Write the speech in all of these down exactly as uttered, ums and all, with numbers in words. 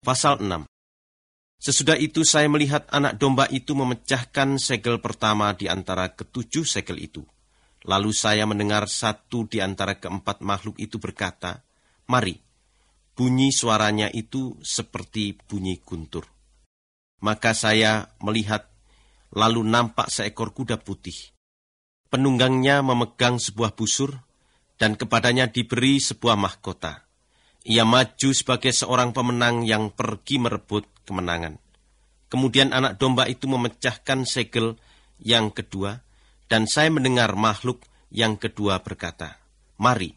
Pasal enam. Sesudah itu saya melihat anak domba itu memecahkan segel pertama di antara ketujuh segel itu. Lalu saya mendengar satu di antara keempat makhluk itu berkata, "Mari." Bunyi suaranya itu seperti bunyi guntur. Maka saya melihat, lalu nampak seekor kuda putih. Penunggangnya memegang sebuah busur, dan kepadanya diberi sebuah mahkota. Ia maju sebagai seorang pemenang yang pergi merebut kemenangan. Kemudian anak domba itu memecahkan segel yang kedua, dan saya mendengar makhluk yang kedua berkata, "Mari."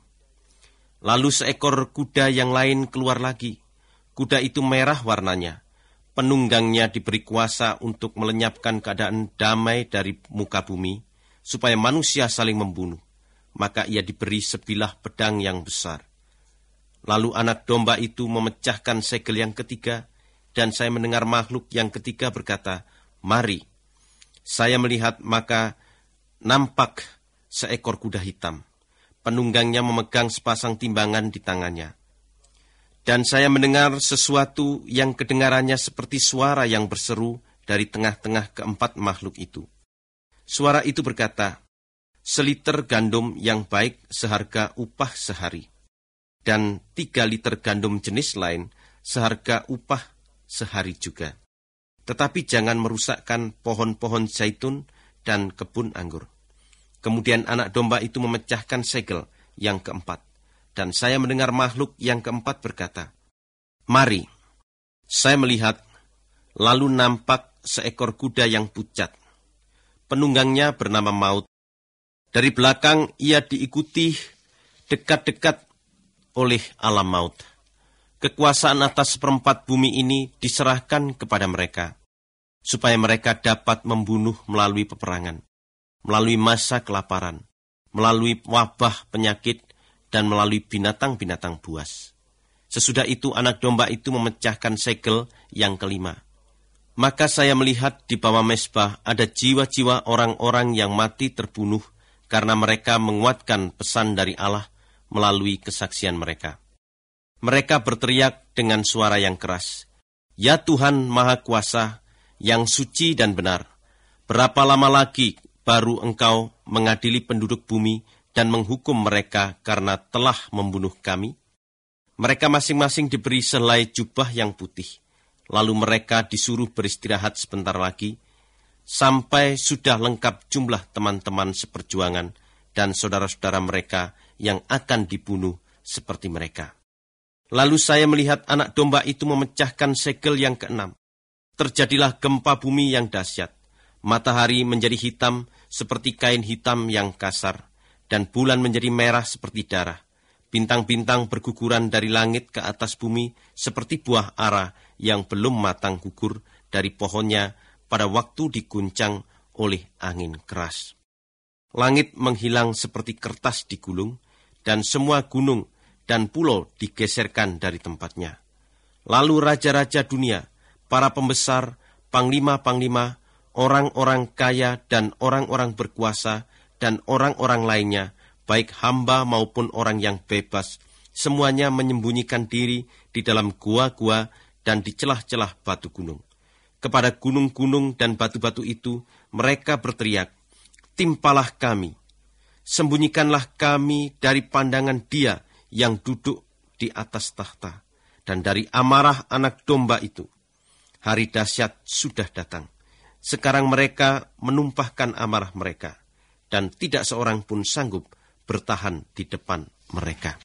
Lalu seekor kuda yang lain keluar lagi. Kuda itu merah warnanya. Penunggangnya diberi kuasa untuk melenyapkan keadaan damai dari muka bumi, supaya manusia saling membunuh. Maka ia diberi sebilah pedang yang besar. Lalu anak domba itu memecahkan segel yang ketiga, dan saya mendengar makhluk yang ketiga berkata, "Mari." Saya melihat, maka nampak seekor kuda hitam. Penunggangnya memegang sepasang timbangan di tangannya. Dan saya mendengar sesuatu yang kedengarannya seperti suara yang berseru dari tengah-tengah keempat makhluk itu. Suara itu berkata, "Seliter gandum yang baik seharga upah sehari, dan tiga liter gandum jenis lain seharga upah sehari juga. Tetapi jangan merusakkan pohon-pohon zaitun dan kebun anggur." Kemudian anak domba itu memecahkan segel yang keempat, dan saya mendengar makhluk yang keempat berkata, "Mari." Saya melihat, lalu nampak seekor kuda yang pucat. Penunggangnya bernama Maut. Dari belakang ia diikuti dekat-dekat oleh alam maut. Kekuasaan atas seperempat bumi ini diserahkan kepada mereka, supaya mereka dapat membunuh melalui peperangan, melalui masa kelaparan, melalui wabah penyakit, dan melalui binatang-binatang buas. Sesudah itu anak domba itu memecahkan segel yang kelima. Maka saya melihat di bawah mezbah ada jiwa-jiwa orang-orang yang mati terbunuh karena mereka menguatkan pesan dari Allah melalui kesaksian mereka. Mereka berteriak dengan suara yang keras, "Ya Tuhan Maha Kuasa, yang suci dan benar, berapa lama lagi baru Engkau mengadili penduduk bumi dan menghukum mereka karena telah membunuh kami?" Mereka masing-masing diberi selai jubah yang putih. Lalu mereka disuruh beristirahat sebentar lagi, sampai sudah lengkap jumlah teman-teman seperjuangan dan saudara-saudara mereka yang akan dibunuh seperti mereka. Lalu saya melihat anak domba itu memecahkan segel yang keenam. Terjadilah gempa bumi yang dahsyat. Matahari menjadi hitam seperti kain hitam yang kasar, dan bulan menjadi merah seperti darah. Bintang-bintang berguguran dari langit ke atas bumi seperti buah ara yang belum matang gugur dari pohonnya pada waktu diguncang oleh angin keras. Langit menghilang seperti kertas digulung, dan semua gunung dan pulau digeserkan dari tempatnya. Lalu raja-raja dunia, para pembesar, panglima-panglima, orang-orang kaya dan orang-orang berkuasa, dan orang-orang lainnya, baik hamba maupun orang yang bebas, semuanya menyembunyikan diri di dalam gua-gua dan di celah-celah batu gunung. Kepada gunung-gunung dan batu-batu itu, mereka berteriak, "Timpalah kami, sembunyikanlah kami dari pandangan Dia yang duduk di atas tahta, dan dari amarah anak domba itu. Hari dahsyat sudah datang. Sekarang mereka menumpahkan amarah mereka, dan tidak seorang pun sanggup bertahan di depan mereka."